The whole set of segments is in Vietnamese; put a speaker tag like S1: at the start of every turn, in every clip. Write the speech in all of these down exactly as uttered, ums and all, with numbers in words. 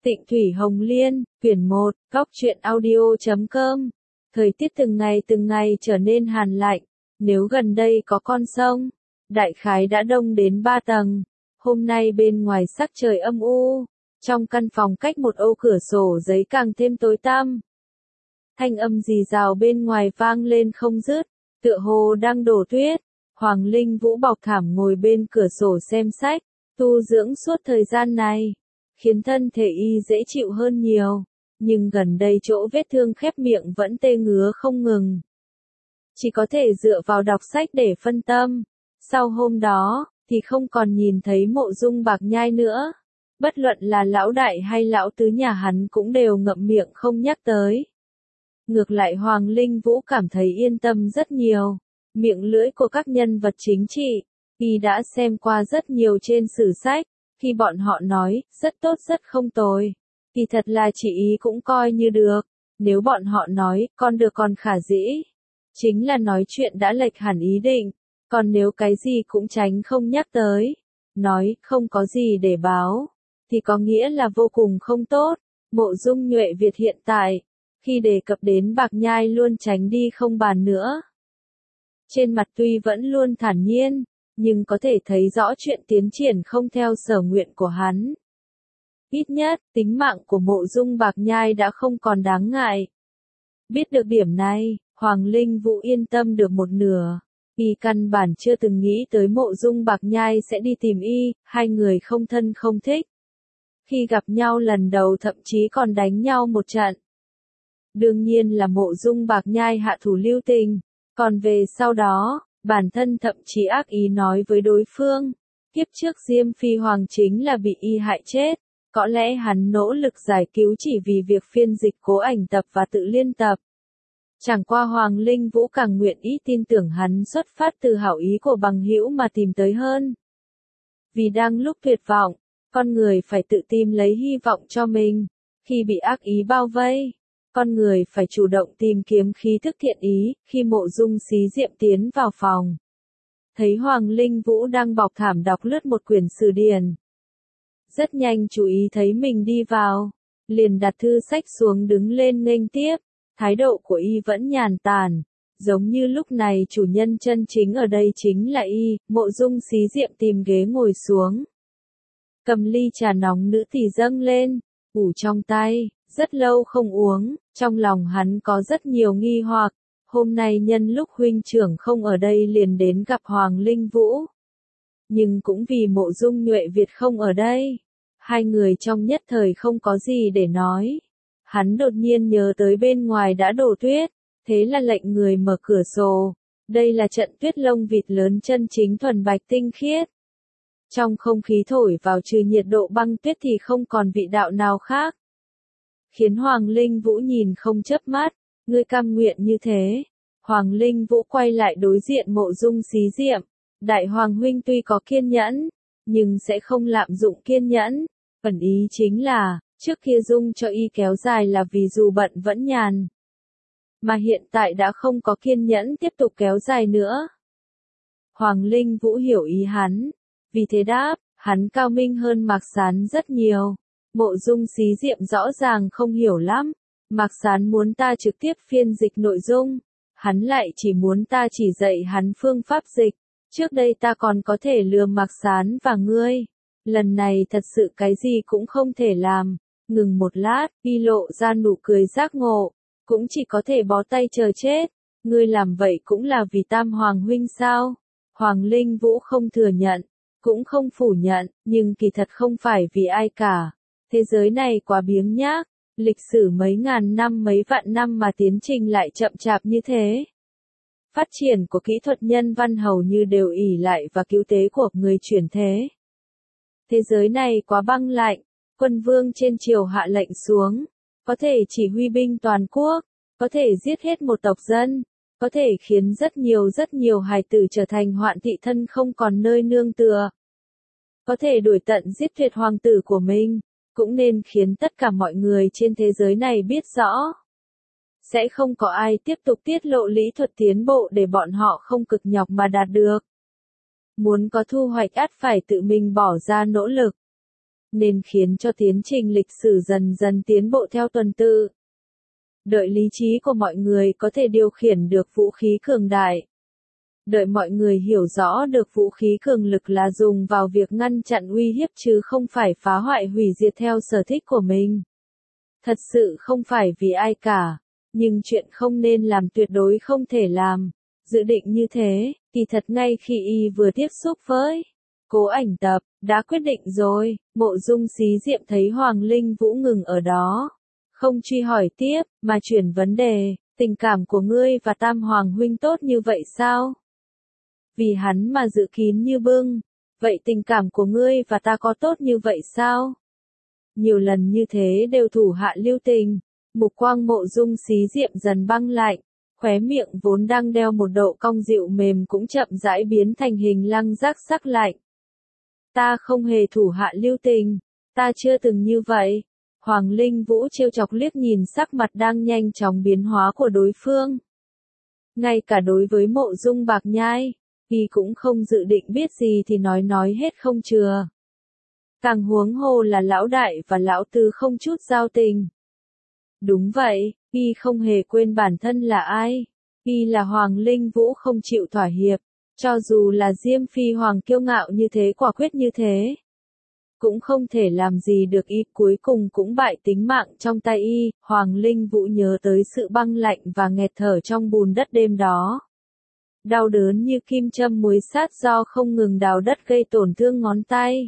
S1: Tịnh Thủy Hồng Liên, quyển một, góc truyện audio chấm com. Thời tiết từng ngày từng ngày trở nên hàn lạnh, nếu gần đây có con sông, đại khái đã đông đến ba tầng. Hôm nay bên ngoài sắc trời âm u, trong căn phòng cách một ô cửa sổ giấy càng thêm tối tăm. Thanh âm rì rào bên ngoài vang lên không dứt, tựa hồ đang đổ tuyết. Hoàng Linh Vũ bọc thảm ngồi bên cửa sổ xem sách, tu dưỡng suốt thời gian này, khiến thân thể y dễ chịu hơn nhiều, nhưng gần đây chỗ vết thương khép miệng vẫn tê ngứa không ngừng. Chỉ có thể dựa vào đọc sách để phân tâm. Sau hôm đó, thì không còn nhìn thấy Mộ Dung Bạc Nhai nữa. Bất luận là lão đại hay lão tứ nhà hắn cũng đều ngậm miệng không nhắc tới. Ngược lại Hoàng Linh Vũ cảm thấy yên tâm rất nhiều. Miệng lưỡi của các nhân vật chính trị, y đã xem qua rất nhiều trên sử sách. Khi bọn họ nói, rất tốt rất không tồi, thì thật là chỉ ý cũng coi như được. Nếu bọn họ nói, con được còn khả dĩ, chính là nói chuyện đã lệch hẳn ý định. Còn nếu cái gì cũng tránh không nhắc tới, nói không có gì để báo, thì có nghĩa là vô cùng không tốt. Mộ Dung Nhuệ Việt hiện tại, khi đề cập đến Bạc Nhai luôn tránh đi không bàn nữa. Trên mặt tuy vẫn luôn thản nhiên, nhưng có thể thấy rõ chuyện tiến triển không theo sở nguyện của hắn. Ít nhất, tính mạng của Mộ Dung Bạc Nhai đã không còn đáng ngại. Biết được điểm này, Hoàng Linh Vũ yên tâm được một nửa. Y căn bản chưa từng nghĩ tới Mộ Dung Bạc Nhai sẽ đi tìm y, hai người không thân không thích. Khi gặp nhau lần đầu thậm chí còn đánh nhau một trận. Đương nhiên là Mộ Dung Bạc Nhai hạ thủ lưu tình, còn về sau đó, bản thân thậm chí ác ý nói với đối phương, kiếp trước Diêm Phi Hoàng chính là bị y hại chết, có lẽ hắn nỗ lực giải cứu chỉ vì việc phiên dịch cố ảnh tập và tự liên tập. Chẳng qua Hoàng Linh Vũ càng nguyện ý tin tưởng hắn xuất phát từ hảo ý của bằng hữu mà tìm tới hơn. Vì đang lúc tuyệt vọng, con người phải tự tìm lấy hy vọng cho mình, khi bị ác ý bao vây. Con người phải chủ động tìm kiếm khí thức thiện ý. Khi Mộ Dung Xí Diệm tiến vào phòng, thấy Hoàng Linh Vũ đang bọc thảm đọc lướt một quyển sử điển. Rất nhanh chú ý thấy mình đi vào, liền đặt thư sách xuống đứng lên nghênh tiếp. Thái độ của y vẫn nhàn tản, giống như lúc này chủ nhân chân chính ở đây chính là y. Mộ Dung Xí Diệm tìm ghế ngồi xuống, cầm ly trà nóng nữ thì dâng lên, ủ trong tay. Rất lâu không uống, trong lòng hắn có rất nhiều nghi hoặc. Hôm nay nhân lúc huynh trưởng không ở đây liền đến gặp Hoàng Linh Vũ. Nhưng cũng vì Mộ Dung Nhuệ Việt không ở đây, hai người trong nhất thời không có gì để nói. Hắn đột nhiên nhớ tới bên ngoài đã đổ tuyết, thế là lệnh người mở cửa sổ. Đây là trận tuyết lông vịt lớn chân chính thuần bạch tinh khiết. Trong không khí thổi vào trừ nhiệt độ băng tuyết thì không còn vị đạo nào khác. Khiến Hoàng Linh Vũ nhìn không chớp mắt, ngươi cam nguyện như thế. Hoàng Linh Vũ quay lại đối diện Mộ Dung Xí Diệm, đại hoàng huynh tuy có kiên nhẫn, nhưng sẽ không lạm dụng kiên nhẫn. Ẩn ý chính là, trước kia dung cho y kéo dài là vì dù bận vẫn nhàn. Mà hiện tại đã không có kiên nhẫn tiếp tục kéo dài nữa. Hoàng Linh Vũ hiểu ý hắn, vì thế đáp, hắn cao minh hơn Mạc Sán rất nhiều. Mộ Dung Xí Diệm rõ ràng không hiểu lắm, Mạc Sán muốn ta trực tiếp phiên dịch nội dung, hắn lại chỉ muốn ta chỉ dạy hắn phương pháp dịch. Trước đây ta còn có thể lừa Mạc Sán và ngươi, lần này thật sự cái gì cũng không thể làm. Ngừng một lát, y lộ ra nụ cười giác ngộ, cũng chỉ có thể bó tay chờ chết. Ngươi làm vậy cũng là vì Tam Hoàng huynh sao? Hoàng Linh Vũ không thừa nhận, cũng không phủ nhận, nhưng kỳ thật không phải vì ai cả. Thế giới này quá biếng nhác, lịch sử mấy ngàn năm mấy vạn năm mà tiến trình lại chậm chạp như thế. Phát triển của kỹ thuật nhân văn hầu như đều ỷ lại và cứu tế của người chuyển thế. Thế giới này quá băng lạnh, quân vương trên triều hạ lệnh xuống, có thể chỉ huy binh toàn quốc, có thể giết hết một tộc dân, có thể khiến rất nhiều rất nhiều hài tử trở thành hoạn thị thân không còn nơi nương tựa. Có thể đuổi tận giết tuyệt hoàng tử của mình. Cũng nên khiến tất cả mọi người trên thế giới này biết rõ. Sẽ không có ai tiếp tục tiết lộ lý thuật tiến bộ để bọn họ không cực nhọc mà đạt được. Muốn có thu hoạch ắt phải tự mình bỏ ra nỗ lực. nên khiến cho tiến trình lịch sử dần dần tiến bộ theo tuần tự. Đợi lý trí của mọi người có thể điều khiển được vũ khí cường đại. Đợi mọi người hiểu rõ được vũ khí cường lực là dùng vào việc ngăn chặn uy hiếp chứ không phải phá hoại hủy diệt theo sở thích của mình. Thật sự không phải vì ai cả, nhưng chuyện không nên làm tuyệt đối không thể làm. Dự định như thế, kỳ thật ngay khi y vừa tiếp xúc với Cố Ảnh Tập, đã quyết định rồi. Mộ Dung Xí Diệm thấy Hoàng Linh Vũ ngừng ở đó, không truy hỏi tiếp, mà chuyển vấn đề, tình cảm của ngươi và Tam Hoàng huynh tốt như vậy sao? Vì hắn mà giữ kín như bưng, vậy tình cảm của ngươi và ta có tốt như vậy sao? Nhiều lần như thế đều thủ hạ lưu tình, mục quang Mộ Dung Xí Diệm dần băng lạnh, khóe miệng vốn đang đeo một độ cong dịu mềm cũng chậm rãi biến thành hình lăng rác sắc lạnh. Ta không hề thủ hạ lưu tình, ta chưa từng như vậy. Hoàng Linh Vũ trêu chọc liếc nhìn sắc mặt đang nhanh chóng biến hóa của đối phương. Ngay cả đối với Mộ Dung Bạc Nhai, y cũng không dự định biết gì thì nói nói hết không chừa. Càng huống hồ là lão đại và lão tứ không chút giao tình. Đúng vậy, y không hề quên bản thân là ai. Y là Hoàng Linh Vũ không chịu thỏa hiệp, cho dù là Diêm Phi Hoàng kiêu ngạo như thế quả quyết như thế. Cũng không thể làm gì được y, cuối cùng cũng bại tính mạng trong tay y. Hoàng Linh Vũ nhớ tới sự băng lạnh và nghẹt thở trong bùn đất đêm đó. Đau đớn như kim châm muối sát do không ngừng đào đất gây tổn thương ngón tay.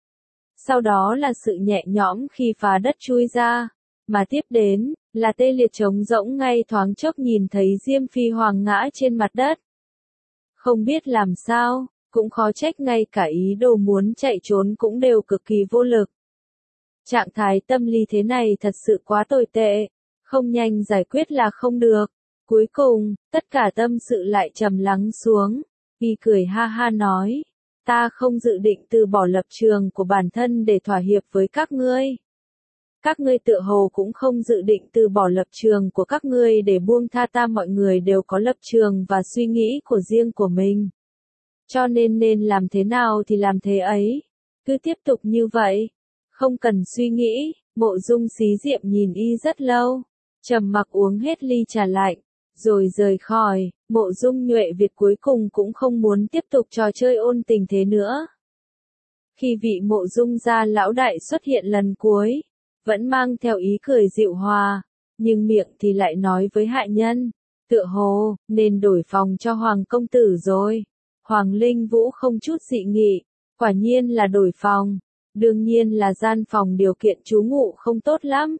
S1: Sau đó là sự nhẹ nhõm khi phá đất chui ra, mà tiếp đến là tê liệt trống rỗng ngay thoáng chốc nhìn thấy Diêm Phi Hoàng ngã trên mặt đất. Không biết làm sao, cũng khó trách ngay cả ý đồ muốn chạy trốn cũng đều cực kỳ vô lực. Trạng thái tâm lý thế này thật sự quá tồi tệ, không nhanh giải quyết là không được. Cuối cùng, tất cả tâm sự lại trầm lắng xuống, y cười ha ha nói, ta không dự định từ bỏ lập trường của bản thân để thỏa hiệp với các ngươi. Các ngươi tựa hồ cũng không dự định từ bỏ lập trường của các ngươi để buông tha ta, mọi người đều có lập trường và suy nghĩ của riêng của mình. Cho nên nên làm thế nào thì làm thế ấy. Cứ tiếp tục như vậy. Không cần suy nghĩ. Mộ Dung Xí Diệm nhìn y rất lâu. Trầm mặc uống hết ly trà lạnh. Rồi rời khỏi. Mộ Dung Nhuệ Việt cuối cùng cũng không muốn tiếp tục trò chơi ôn tình thế nữa. Khi vị Mộ Dung gia lão đại xuất hiện lần cuối, vẫn mang theo ý cười dịu hòa, nhưng miệng thì lại nói với hạ nhân, tựa hồ, nên đổi phòng cho Hoàng công tử rồi. Hoàng Linh Vũ không chút dị nghị, quả nhiên là đổi phòng, đương nhiên là gian phòng điều kiện trú ngụ không tốt lắm.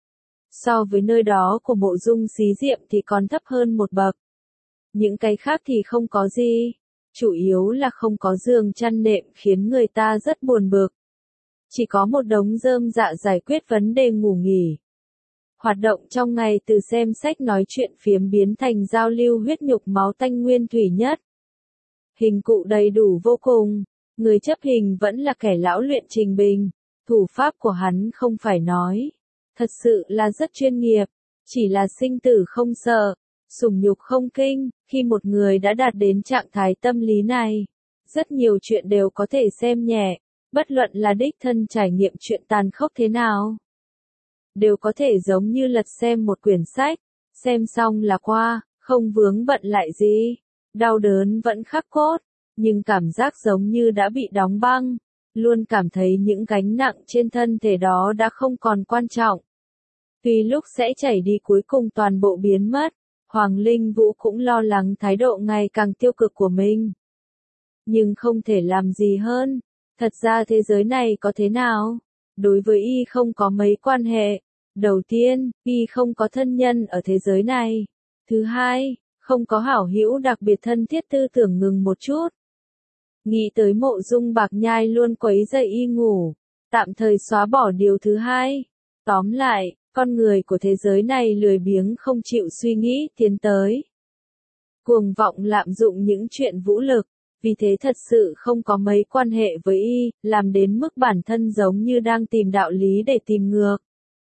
S1: So với nơi đó của Mộ Dung Xí Diệm thì còn thấp hơn một bậc. Những cái khác thì không có gì, chủ yếu là không có giường chăn nệm khiến người ta rất buồn bực. Chỉ có một đống rơm dạ giải quyết vấn đề ngủ nghỉ. Hoạt động trong ngày từ xem sách nói chuyện phiếm biến thành giao lưu huyết nhục máu tanh nguyên thủy nhất. Hình cụ đầy đủ vô cùng, người chấp hình vẫn là kẻ lão luyện Trình Bình, thủ pháp của hắn không phải nói. Thật sự là rất chuyên nghiệp, chỉ là sinh tử không sợ, sủng nhục không kinh. Khi một người đã đạt đến trạng thái tâm lý này, rất nhiều chuyện đều có thể xem nhẹ. Bất luận là đích thân trải nghiệm chuyện tàn khốc thế nào, đều có thể giống như lật xem một quyển sách, xem xong là qua, không vướng bận lại gì. Đau đớn vẫn khắc cốt, nhưng cảm giác giống như đã bị đóng băng, luôn cảm thấy những gánh nặng trên thân thể đó đã không còn quan trọng. Tuy lúc sẽ chảy đi cuối cùng toàn bộ biến mất, Hoàng Linh Vũ cũng lo lắng thái độ ngày càng tiêu cực của mình. Nhưng không thể làm gì hơn. Thật ra thế giới này có thế nào? Đối với y không có mấy quan hệ. Đầu tiên, y không có thân nhân ở thế giới này. Thứ hai, không có hảo hữu đặc biệt thân thiết. Tư tưởng ngừng một chút. Nghĩ tới Mộ Dung Bạc Nhai luôn quấy rầy y ngủ. Tạm thời xóa bỏ điều thứ hai. Tóm lại, con người của thế giới này lười biếng không chịu suy nghĩ tiến tới. Cuồng vọng lạm dụng những chuyện vũ lực. Vì thế thật sự không có mấy quan hệ với y, làm đến mức bản thân giống như đang tìm đạo lý để tìm ngược.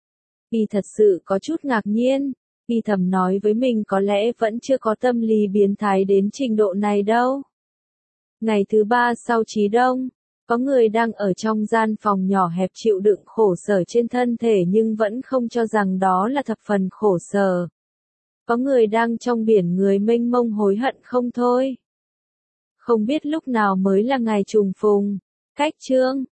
S1: Y thật sự có chút ngạc nhiên, y thầm nói với mình có lẽ vẫn chưa có tâm lý biến thái đến trình độ này đâu. Ngày thứ ba sau Chí Đông, Có người đang ở trong gian phòng nhỏ hẹp chịu đựng khổ sở trên thân thể nhưng vẫn không cho rằng đó là thập phần khổ sở. Có người đang trong biển người mênh mông hối hận không thôi. Không biết lúc nào mới là ngày trùng phùng. Cách chương